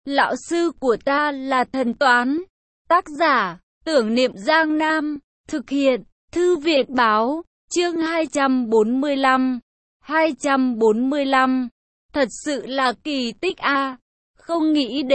Lão sư của ta là thần toán. Tác giả, Tưởng Niệm Giang Nam. Thực hiện, Thư viện Báo. Chương 245. 245. Thật sự là kỳ tích a. Không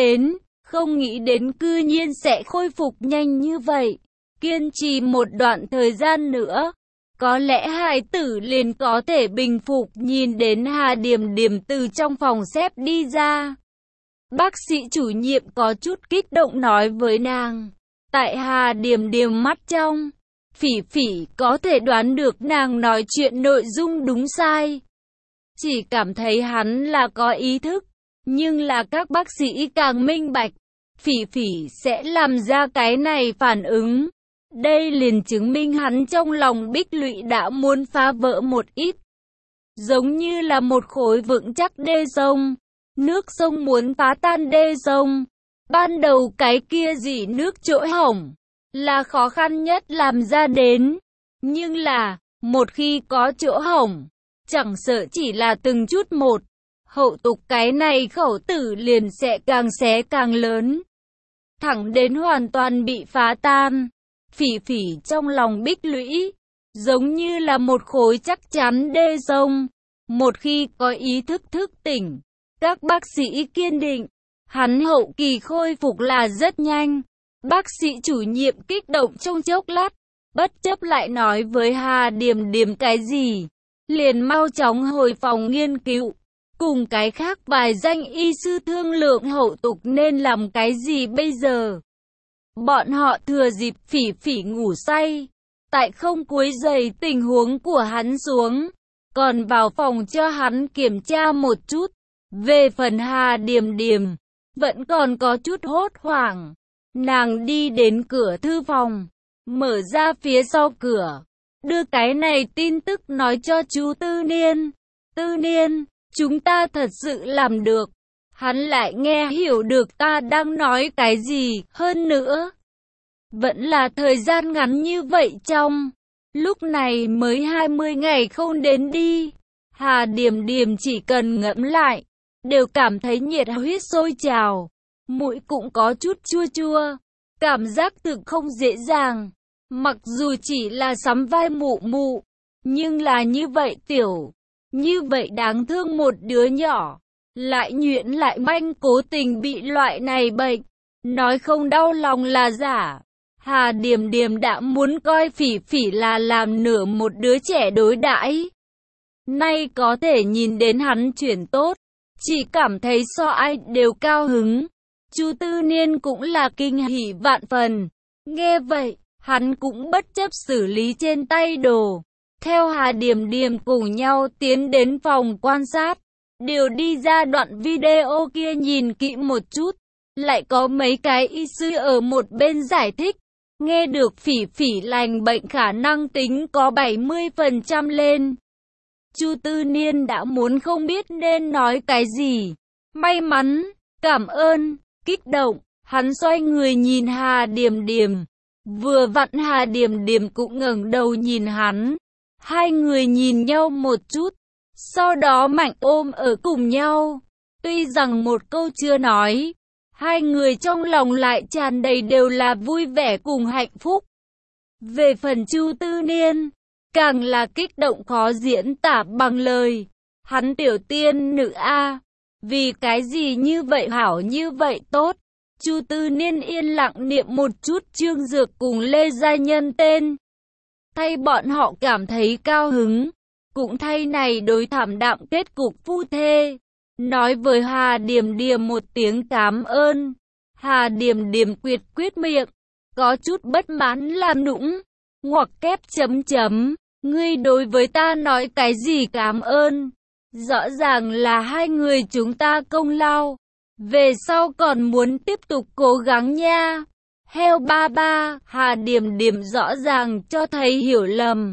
nghĩ đến cư nhiên sẽ khôi phục nhanh như vậy. Kiên trì một đoạn thời gian nữa, có lẽ hài tử liền có thể bình phục. Nhìn đến Hà Điềm Điềm từ trong phòng xếp đi ra, bác sĩ chủ nhiệm có chút kích động nói với nàng. Tại Hà Điềm Điềm mắt trong, Phỉ Phỉ có thể đoán được nàng nói chuyện nội dung đúng sai. Chỉ cảm thấy hắn là có ý thức, nhưng là các bác sĩ càng minh bạch, Phỉ Phỉ sẽ làm ra cái này phản ứng. Đây liền chứng minh hắn trong lòng Bích Lụy đã muốn phá vỡ một ít. Giống như là một khối vững chắc đê sông, nước sông muốn phá tan đê sông. Ban đầu cái kia dỉ nước chỗ hổng là khó khăn nhất làm ra đến. Nhưng là, một khi có chỗ hổng, chẳng sợ chỉ là từng chút một, hậu tục cái này khẩu tử liền sẽ càng xé càng lớn, thẳng đến hoàn toàn bị phá tan. Phỉ Phỉ trong lòng Bích Lũy, giống như là một khối chắc chắn đê sông. Một khi có ý thức thức tỉnh, các bác sĩ kiên định, hắn hậu kỳ khôi phục là rất nhanh. Bác sĩ chủ nhiệm kích động trong chốc lát, bất chấp lại nói với Hà Điềm Điềm cái gì, liền mau chóng hồi phòng nghiên cứu, cùng cái khác vài danh y sư thương lượng hậu tục nên làm cái gì bây giờ. Bọn họ thừa dịp Phỉ Phỉ ngủ say, tại không quấy rầy tình huống của hắn xuống, còn vào phòng cho hắn kiểm tra một chút. Về phần Hà Điềm Điềm, vẫn còn có chút hốt hoảng. Nàng đi đến cửa thư phòng, mở ra phía sau cửa, đưa cái này tin tức nói cho chú Tư Niên. Tư Niên, chúng ta thật sự làm được. Hắn lại nghe hiểu được ta đang nói cái gì. Hơn nữa, vẫn là thời gian ngắn như vậy, trong lúc này mới 20 ngày không đến đi. Hà Điềm Điềm chỉ cần ngẫm lại, đều cảm thấy nhiệt huyết sôi trào, mũi cũng có chút chua chua, cảm giác thực không dễ dàng. Mặc dù chỉ là sắm vai mụ mụ, nhưng là như vậy tiểu, như vậy đáng thương một đứa nhỏ, lại nhuyễn lại manh cố tình bị loại này bệnh, nói không đau lòng là giả. Hà Điềm Điềm đã muốn coi Phỉ Phỉ là làm nửa một đứa trẻ đối đãi, nay có thể nhìn đến hắn chuyển tốt, chỉ cảm thấy so ai đều cao hứng. Chú Tư Niên cũng là kinh hỉ vạn phần. Nghe vậy, hắn cũng bất chấp xử lý trên tay đồ, theo Hà Điềm Điềm cùng nhau tiến đến phòng quan sát. Đều đi ra đoạn video kia nhìn kỹ một chút, lại có mấy cái y sư ở một bên giải thích. Nghe được Phỉ Phỉ lành bệnh khả năng tính có 70% lên. Chu Tư Niên đã muốn không biết nên nói cái gì. May mắn, cảm ơn, kích động, hắn xoay người nhìn Hà Điềm Điềm. Vừa vặn Hà Điềm Điềm cũng ngẩng đầu nhìn hắn. Hai người nhìn nhau một chút, sau đó mạnh ôm ở cùng nhau. Tuy rằng một câu chưa nói, hai người trong lòng lại tràn đầy đều là vui vẻ cùng hạnh phúc. Về phần Chu Tư Niên, càng là kích động khó diễn tả bằng lời. Hắn tiểu tiên nữ a, vì cái gì như vậy hảo như vậy tốt. Chu Tư Niên yên lặng niệm một chút Trương Dược cùng Lê Gia Nhân tên, thay bọn họ cảm thấy cao hứng, cũng thay này đối thảm đạm kết cục phu thê. Nói với Hà Điềm Điềm một tiếng cảm ơn. Hà Điềm Điềm quyết miệng, có chút bất mãn làm nũng, ngoặc kép chấm chấm. Ngươi đối với ta nói cái gì cảm ơn? Rõ ràng là hai người chúng ta công lao, về sau còn muốn tiếp tục cố gắng nha. Heo ba ba. Hà Điềm Điềm rõ ràng cho thấy hiểu lầm,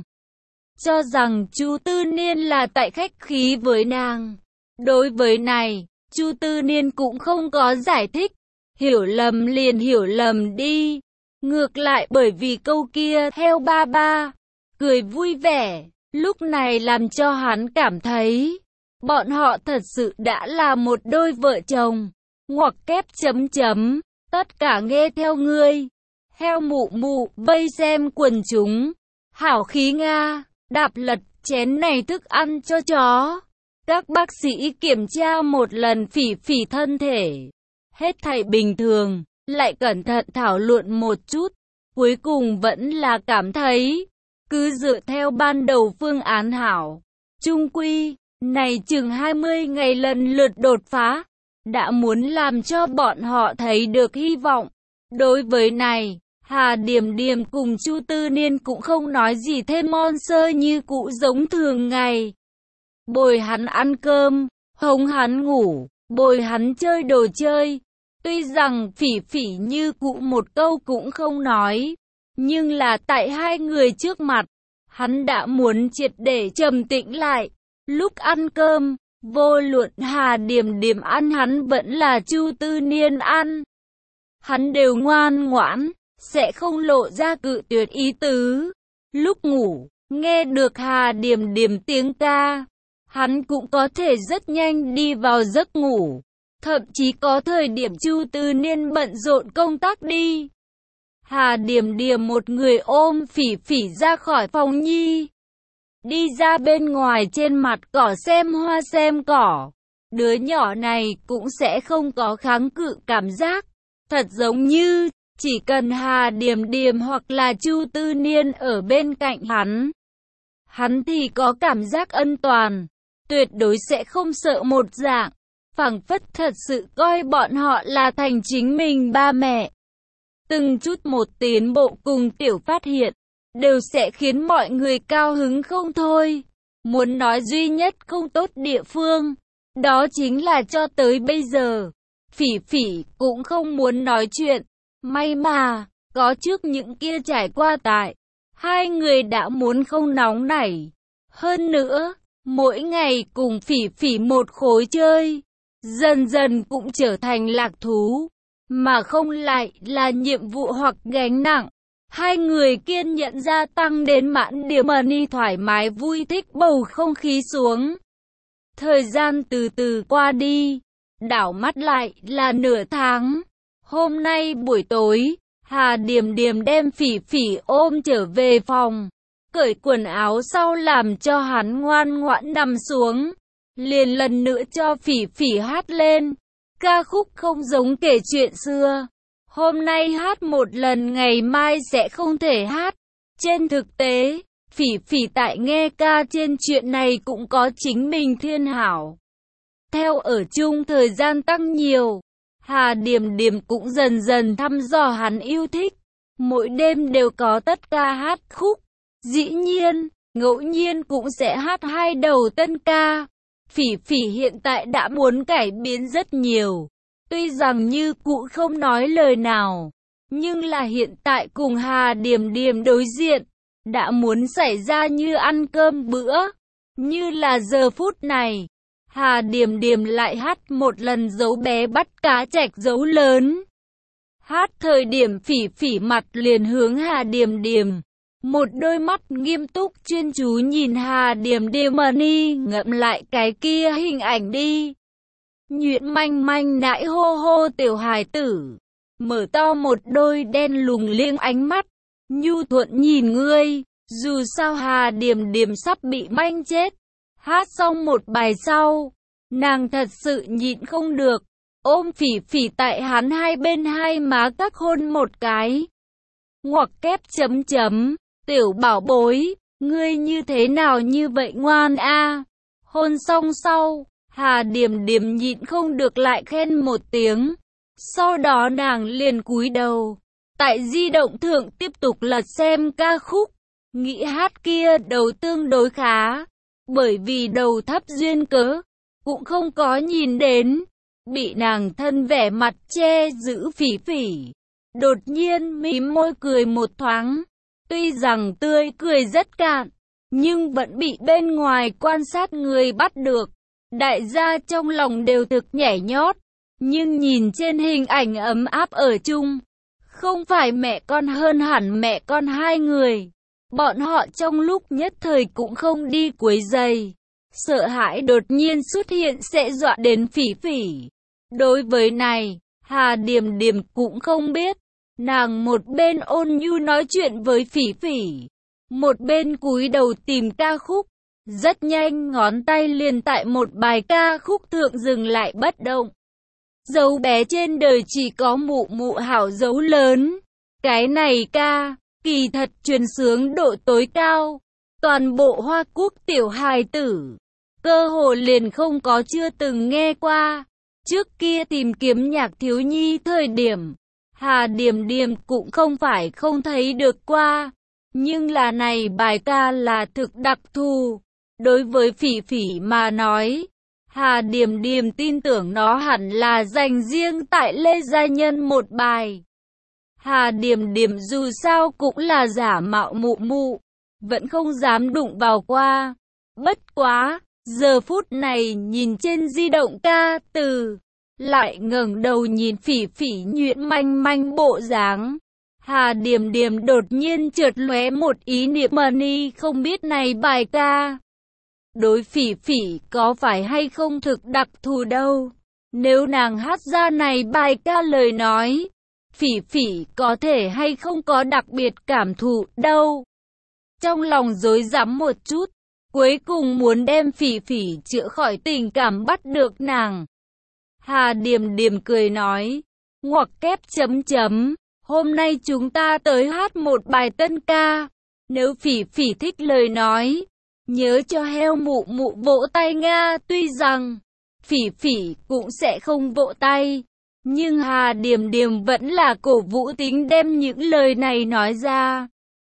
cho rằng Chu Tư Niên là tại khách khí với nàng. Đối với này, Chu Tư Niên cũng không có giải thích. Hiểu lầm liền hiểu lầm đi. Ngược lại bởi vì câu kia heo ba ba, cười vui vẻ, lúc này làm cho hắn cảm thấy bọn họ thật sự đã là một đôi vợ chồng. ngoặc kép chấm chấm, tất cả nghe theo ngươi. Heo mụ mụ, vây xem quần chúng. Hảo khí Nga, đạp lật chén này thức ăn cho chó. Các bác sĩ kiểm tra một lần Phỉ Phỉ thân thể. Hết thảy bình thường, lại cẩn thận thảo luận một chút. Cuối cùng vẫn là cảm thấy, cứ dựa theo ban đầu phương án hảo. Chung quy, này chừng 20 ngày lần lượt đột phá, đã muốn làm cho bọn họ thấy được hy vọng. Đối với này, Hà Điểm Điểm cùng Chu Tư Niên cũng không nói gì thêm, mon sơ như cũ giống thường ngày. Bồi hắn ăn cơm, hống hắn ngủ, bồi hắn chơi đồ chơi. Tuy rằng Phỉ Phỉ như cũ một câu cũng không nói, nhưng là tại hai người trước mặt, hắn đã muốn triệt để trầm tĩnh lại. Lúc ăn cơm, vô luận Hà Điểm Điểm ăn hắn vẫn là Chu Tư Niên ăn, hắn đều ngoan ngoãn, sẽ không lộ ra cự tuyệt ý tứ. Lúc ngủ, nghe được Hà Điểm Điểm tiếng ca, hắn cũng có thể rất nhanh đi vào giấc ngủ. Thậm chí có thời điểm Chu Tư Niên bận rộn công tác đi, Hà Điểm Điểm một người ôm Phỉ Phỉ ra khỏi phòng nhi, đi ra bên ngoài trên mặt cỏ xem hoa xem cỏ. Đứa nhỏ này cũng sẽ không có kháng cự cảm giác. Thật giống như, chỉ cần Hà Điểm Điểm hoặc là Chu Tư Niên ở bên cạnh hắn thì có cảm giác an toàn, tuyệt đối sẽ không sợ một dạng, phảng phất thật sự coi bọn họ là thành chính mình ba mẹ. Từng chút một tiến bộ cùng tiểu phát hiện, đều sẽ khiến mọi người cao hứng không thôi. Muốn nói duy nhất không tốt địa phương, đó chính là cho tới bây giờ, Phỉ Phỉ cũng không muốn nói chuyện. May mà, có trước những kia trải qua tại, hai người đã muốn không nóng nảy. Hơn nữa, mỗi ngày cùng Phỉ Phỉ một khối chơi, dần dần cũng trở thành lạc thú, mà không lại là nhiệm vụ hoặc gánh nặng. Hai người kiên nhẫn gia tăng đến mãn điểm money thoải mái vui thích bầu không khí xuống. Thời gian từ từ qua đi, đảo mắt lại là nửa tháng. Hôm nay buổi tối, Hà Điểm Điểm đem Phỉ Phỉ ôm trở về phòng, cởi quần áo sau làm cho hắn ngoan ngoãn nằm xuống, liền lần nữa cho Phỉ Phỉ hát lên. Ca khúc không giống kể chuyện xưa, hôm nay hát một lần ngày mai sẽ không thể hát. Trên thực tế, Phỉ Phỉ tại nghe ca trên chuyện này cũng có chính mình thiên hảo. Theo ở chung thời gian tăng nhiều, Hà Điểm Điểm cũng dần dần thăm dò hắn yêu thích. Mỗi đêm đều có tất ca hát khúc. Dĩ nhiên, ngẫu nhiên cũng sẽ hát hai đầu tân ca. Phỉ Phỉ hiện tại đã muốn cải biến rất nhiều. Tuy rằng như cũ không nói lời nào, nhưng là hiện tại cùng Hà Điểm Điểm đối diện, đã muốn xảy ra như ăn cơm bữa. Như là giờ phút này, Hà Điểm Điểm lại hát một lần dấu bé bắt cá trạch dấu lớn. Hát thời điểm Phỉ Phỉ mặt liền hướng Hà Điểm Điểm, một đôi mắt nghiêm túc chuyên chú nhìn Hà Điểm Điểm money, ngậm lại cái kia hình ảnh đi. Nhuyễn manh manh nãi hô hô tiểu hài tử, mở to một đôi đen lùng liêng ánh mắt, nhu thuận nhìn ngươi. Dù sao Hà Điểm Điểm sắp bị manh chết. Hát xong một bài sau, nàng thật sự nhịn không được, ôm Phỉ Phỉ tại hắn hai bên hai má các hôn một cái. Ngoặc kép chấm chấm, tiểu bảo bối, ngươi như thế nào như vậy ngoan a. Hôn xong sau, Hà Điểm Điểm nhịn không được lại khen một tiếng. Sau đó nàng liền cúi đầu, tại di động thượng tiếp tục lật xem ca khúc. Nghĩ hát kia đầu tương đối khá, bởi vì đầu thấp duyên cớ, cũng không có nhìn đến. Bị nàng thân vẻ mặt che giữ Phỉ Phỉ, đột nhiên mím môi cười một thoáng. Tuy rằng tươi cười rất cạn, nhưng vẫn bị bên ngoài quan sát người bắt được. Đại gia trong lòng đều thực nhảy nhót, nhưng nhìn trên hình ảnh ấm áp ở chung, không phải mẹ con hơn hẳn mẹ con hai người. Bọn họ trong lúc nhất thời cũng không đi quấy rầy, sợ hãi đột nhiên xuất hiện sẽ dọa đến Phỉ Phỉ. Đối với này, Hà Điềm Điềm cũng không biết. Nàng một bên ôn nhu nói chuyện với Phỉ Phỉ, một bên cúi đầu tìm ca khúc. Rất nhanh ngón tay liền tại một bài ca khúc thượng dừng lại bất động. Dấu bé trên đời chỉ có mụ mụ hảo dấu lớn. Cái này ca, kỳ thật truyền sướng độ tối cao. Toàn bộ Hoa Quốc tiểu hài tử, cơ hồ liền không có chưa từng nghe qua. Trước kia tìm kiếm nhạc thiếu nhi thời điểm, Hà Điềm Điềm cũng không phải không thấy được qua. Nhưng là này bài ca là thực đặc thù. Đối với Phỉ Phỉ mà nói, Hà Điềm Điềm tin tưởng nó hẳn là dành riêng tại Lê Gia Nhân một bài. Hà Điềm Điềm dù sao cũng là giả mạo mụ mụ, vẫn không dám đụng vào qua. Bất quá, giờ phút này nhìn trên di động ca từ, lại ngẩng đầu nhìn Phỉ Phỉ nhuyễn manh manh bộ dáng. Hà Điềm Điềm đột nhiên chợt lóe một ý niệm money không biết này bài ca. Đối Phỉ Phỉ có phải hay không thực đặc thù đâu. Nếu nàng hát ra này bài ca lời nói, Phỉ Phỉ có thể hay không có đặc biệt cảm thụ đâu. Trong lòng rối rắm một chút, cuối cùng muốn đem Phỉ Phỉ chữa khỏi tình cảm bắt được nàng. Hà Điềm Điềm cười nói, ngoặc kép chấm chấm, hôm nay chúng ta tới hát một bài tân ca. Nếu Phỉ Phỉ thích lời nói, nhớ cho heo mụ mụ vỗ tay Nga. Tuy rằng Phỉ Phỉ cũng sẽ không vỗ tay, nhưng Hà Điềm Điềm vẫn là cổ vũ tính đem những lời này nói ra.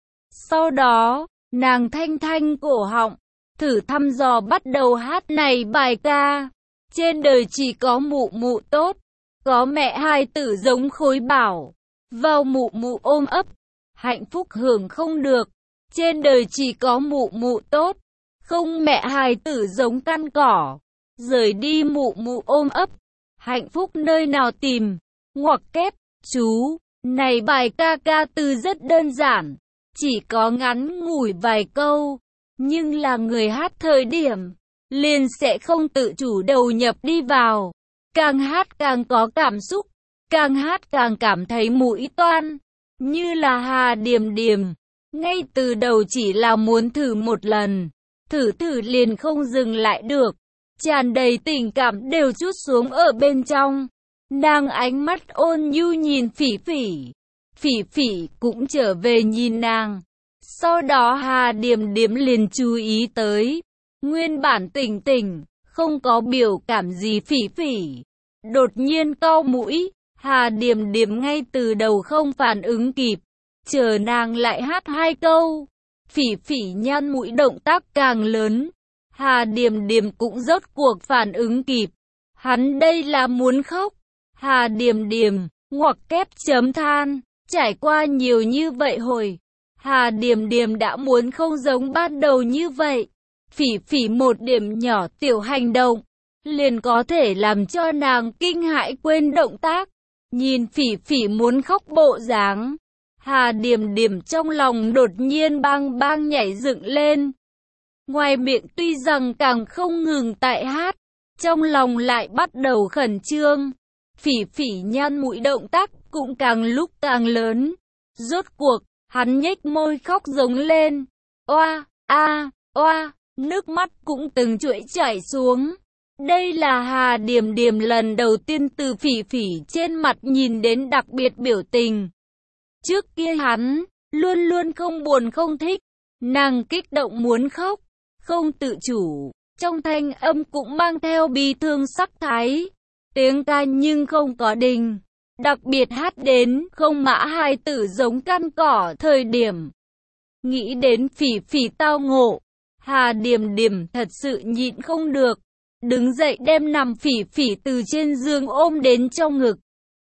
Sau đó, nàng thanh thanh cổ họng, thử thăm dò bắt đầu hát này bài ca. Trên đời chỉ có mụ mụ tốt, có mẹ hai tử giống Khối Bảo, vào mụ mụ ôm ấp, hạnh phúc hưởng không được. Trên đời chỉ có mụ mụ tốt, không mẹ hài tử giống căn cỏ, rời đi mụ mụ ôm ấp, hạnh phúc nơi nào tìm. Ngoặc kép, chú, này bài ca ca từ rất đơn giản, chỉ có ngắn ngủi vài câu, nhưng là người hát thời điểm, liền sẽ không tự chủ đầu nhập đi vào. Càng hát càng có cảm xúc, càng hát càng cảm thấy mũi toan, như là Hà Điềm Điềm. Ngay từ đầu chỉ là muốn thử một lần, thử liền không dừng lại được, tràn đầy tình cảm đều trút xuống ở bên trong. Nàng ánh mắt ôn nhu nhìn Phỉ Phỉ, Phỉ Phỉ cũng trở về nhìn nàng. Sau đó Hà Điềm Điềm liền chú ý tới, nguyên bản tỉnh tỉnh, không có biểu cảm gì Phỉ Phỉ, đột nhiên cau mũi. Hà Điềm Điềm ngay từ đầu không phản ứng kịp, chờ nàng lại hát hai câu, Phỉ Phỉ nhăn mũi động tác càng lớn. Hà Điềm Điềm cũng rốt cuộc phản ứng kịp, hắn đây là muốn khóc. Hà Điềm Điềm, ngoặc kép chấm than, trải qua nhiều như vậy hồi, Hà Điềm Điềm đã muốn không giống ban đầu như vậy. Phỉ Phỉ một điểm nhỏ tiểu hành động, liền có thể làm cho nàng kinh hãi quên động tác. Nhìn Phỉ Phỉ muốn khóc bộ dáng, Hà Điềm Điềm trong lòng đột nhiên bang bang nhảy dựng lên. Ngoài miệng tuy rằng càng không ngừng tại hát, trong lòng lại bắt đầu khẩn trương. Phỉ Phỉ nhăn mũi động tác cũng càng lúc càng lớn. Rốt cuộc, hắn nhếch môi khóc giống lên. Oa, a, oa, nước mắt cũng từng chuỗi chảy xuống. Đây là Hà Điềm Điềm lần đầu tiên từ Phỉ Phỉ trên mặt nhìn đến đặc biệt biểu tình. Trước kia hắn luôn luôn không buồn không thích, nàng kích động muốn khóc, không tự chủ, trong thanh âm cũng mang theo bi thương sắc thái. Tiếng ca nhưng không có đình, đặc biệt hát đến không mã hai tử giống căn cỏ thời điểm. Nghĩ đến Phỉ Phỉ tao ngộ, Hà Điềm Điềm thật sự nhịn không được, đứng dậy đem nằm Phỉ Phỉ từ trên giường ôm đến trong ngực.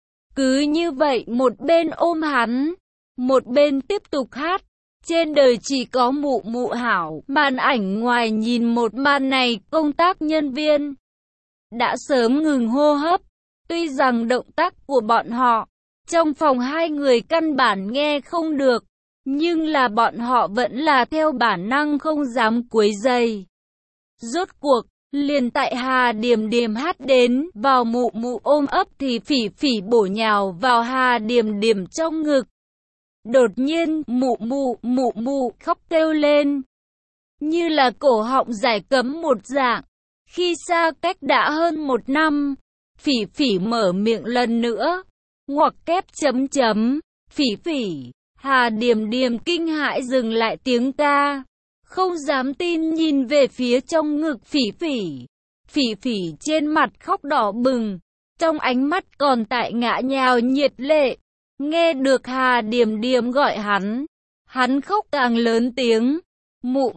Cứ như vậy một bên ôm hắn, một bên tiếp tục hát. Trên đời chỉ có mụ mụ hảo. Màn ảnh ngoài nhìn một màn này, công tác nhân viên đã sớm ngừng hô hấp. Tuy rằng động tác của bọn họ trong phòng hai người căn bản nghe không được, nhưng là bọn họ vẫn là theo bản năng không dám quấy rầy. Rốt cuộc, Liền tại Hà Điềm Điềm hát đến vào mụ mụ ôm ấp thì Phỉ Phỉ bổ nhào vào Hà Điềm Điềm trong ngực. Đột nhiên mụ mụ khóc kêu lên, như là cổ họng giải cấm một dạng. Khi xa cách đã hơn 1 năm, Phỉ Phỉ mở miệng lần nữa, ngoặc kép chấm chấm, Phỉ Phỉ. Hà Điềm Điềm kinh hãi dừng lại tiếng ca, không dám tin nhìn về phía trong ngực Phỉ Phỉ. Phỉ Phỉ trên mặt khóc đỏ bừng, trong ánh mắt còn tại ngã nhào nhiệt lệ. Nghe được Hà Điềm Điềm gọi hắn khóc càng lớn tiếng, mụ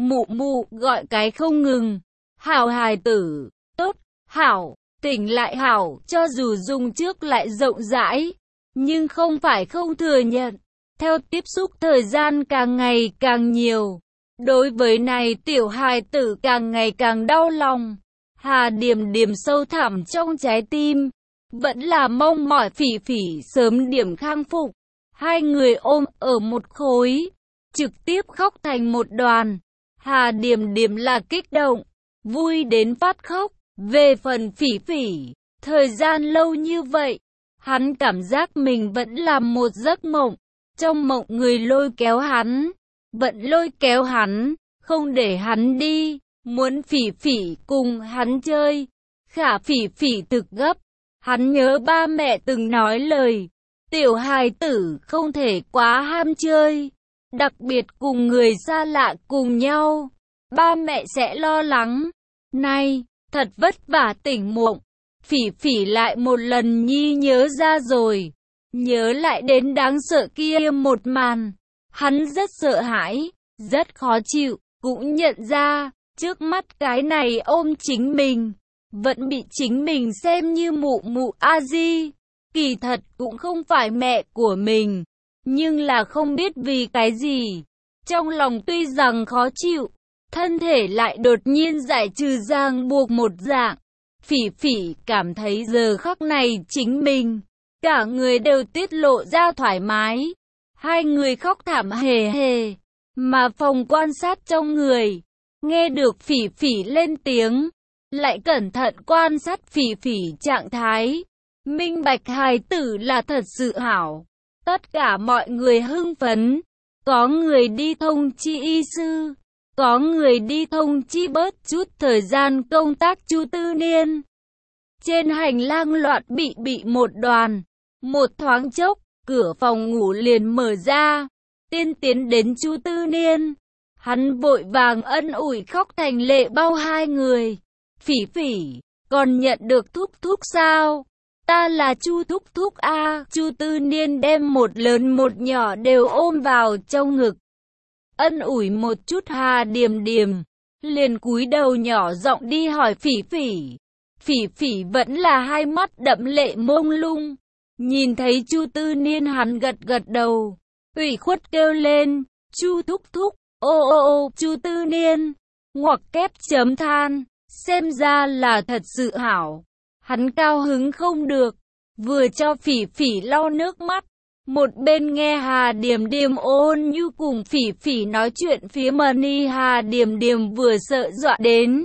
mụ gọi cái không ngừng. Hảo hài tử, tốt, hảo, tỉnh lại hảo, cho dù dùng trước lại rộng rãi, nhưng không phải không thừa nhận. Theo tiếp xúc thời gian càng ngày càng nhiều, đối với này tiểu hài tử càng ngày càng đau lòng. Hà Điềm Điềm sâu thẳm trong trái tim, vẫn là mong mỏi Phỉ Phỉ sớm điểm khang phục. Hai người ôm ở một khối, trực tiếp khóc thành một đoàn. Hà Điềm Điềm là kích động, vui đến phát khóc. Về phần Phỉ Phỉ, thời gian lâu như vậy, hắn cảm giác mình vẫn làm một giấc mộng. Trong mộng người lôi kéo hắn, vẫn lôi kéo hắn, không để hắn đi, muốn Phỉ Phỉ cùng hắn chơi. Khả Phỉ Phỉ thực gấp, hắn nhớ ba mẹ từng nói lời, tiểu hài tử không thể quá ham chơi, đặc biệt cùng người xa lạ cùng nhau, ba mẹ sẽ lo lắng. Này, thật vất vả tỉnh mộng, Phỉ Phỉ lại một lần nhớ ra rồi, nhớ lại đến đáng sợ kia một màn. Hắn rất sợ hãi, rất khó chịu, cũng nhận ra, trước mắt cái này ôm chính mình, vẫn bị chính mình xem như mụ a di. Kỳ thật cũng không phải mẹ của mình, nhưng là không biết vì cái gì. Trong lòng tuy rằng khó chịu, thân thể lại đột nhiên giải trừ ràng buộc một dạng. Phỉ Phỉ cảm thấy giờ khắc này chính mình, cả người đều tiết lộ ra thoải mái. Hai người khóc thảm hề hề, mà phòng quan sát trong người, nghe được Phỉ Phỉ lên tiếng, lại cẩn thận quan sát Phỉ Phỉ trạng thái, minh bạch hài tử là thật sự hảo. Tất cả mọi người hưng phấn, có người đi thông chi y sư, có người đi thông chi bớt chút thời gian công tác Chu Tư Niên. Trên hành lang loạn bị một đoàn, một thoáng chốc, cửa phòng ngủ liền mở ra, tiên tiến đến Chu Tư Niên. Hắn vội vàng ân ủi khóc thành lệ bao hai người. Phỉ Phỉ, còn nhận được thúc thúc sao? Ta là Chu thúc thúc a. Chu Tư Niên đem một lớn một nhỏ đều ôm vào trong ngực, ân ủi một chút Hà Điềm Điềm, liền cúi đầu nhỏ giọng đi hỏi Phỉ Phỉ. Phỉ Phỉ vẫn là hai mắt đẫm lệ mông lung, nhìn thấy Chu Tư Niên hắn gật gật đầu, ủy khuất kêu lên, Chu thúc thúc, ô, Chu Tư Niên, ngoặc kép chấm than, xem ra là thật sự hảo. Hắn cao hứng không được, vừa cho Phỉ Phỉ lau nước mắt, một bên nghe Hà Điềm Điềm ôn nhu cùng Phỉ Phỉ nói chuyện phía mani. Hà Điềm Điềm vừa sợ dọa đến,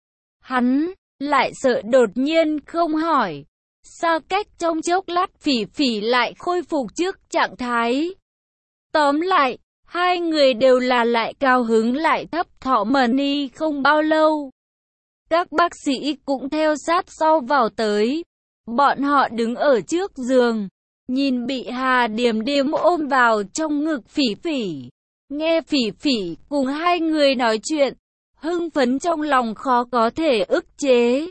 hắn lại sợ đột nhiên không hỏi. Xa cách trong chốc lát Phỉ Phỉ lại khôi phục trước trạng thái. Tóm lại, hai người đều là lại cao hứng lại thấp thọ mani không bao lâu. Các bác sĩ cũng theo sát sau vào tới. Bọn họ đứng ở trước giường, nhìn bị Hà Điềm Điềm ôm vào trong ngực Phỉ Phỉ. Nghe Phỉ Phỉ cùng hai người nói chuyện, hưng phấn trong lòng khó có thể ức chế.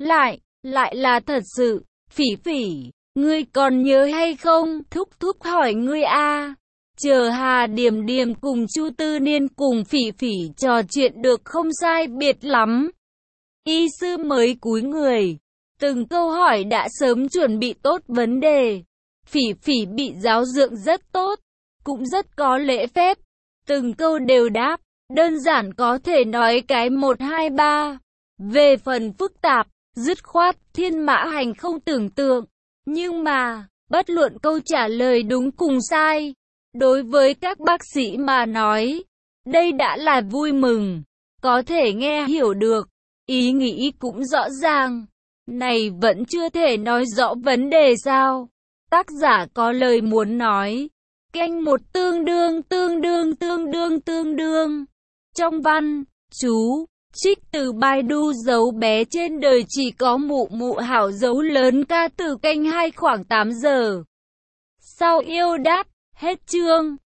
Lại là thật sự. Phỉ Phỉ, ngươi còn nhớ hay không? Thúc thúc hỏi ngươi a. Chờ Hà Điềm Điềm cùng Chu Tư Niên cùng Phỉ Phỉ trò chuyện được không sai biệt lắm, y sư mới cúi người, từng câu hỏi đã sớm chuẩn bị tốt vấn đề. Phỉ Phỉ bị giáo dưỡng rất tốt, cũng rất có lễ phép, từng câu đều đáp, đơn giản có thể nói cái 1, 2, 3. Về phần phức tạp, dứt khoát, thiên mã hành không tưởng tượng. Nhưng mà, bất luận câu trả lời đúng cùng sai, đối với các bác sĩ mà nói, đây đã là vui mừng, có thể nghe hiểu được. Ý nghĩ cũng rõ ràng. Này vẫn chưa thể nói rõ vấn đề sao? Tác giả có lời muốn nói. Canh một tương đương. Trong văn, chú, trích từ Baidu dấu bé trên đời chỉ có mụ mụ hảo dấu lớn ca từ canh 2 khoảng 8 giờ. Sau yêu đáp, hết chương.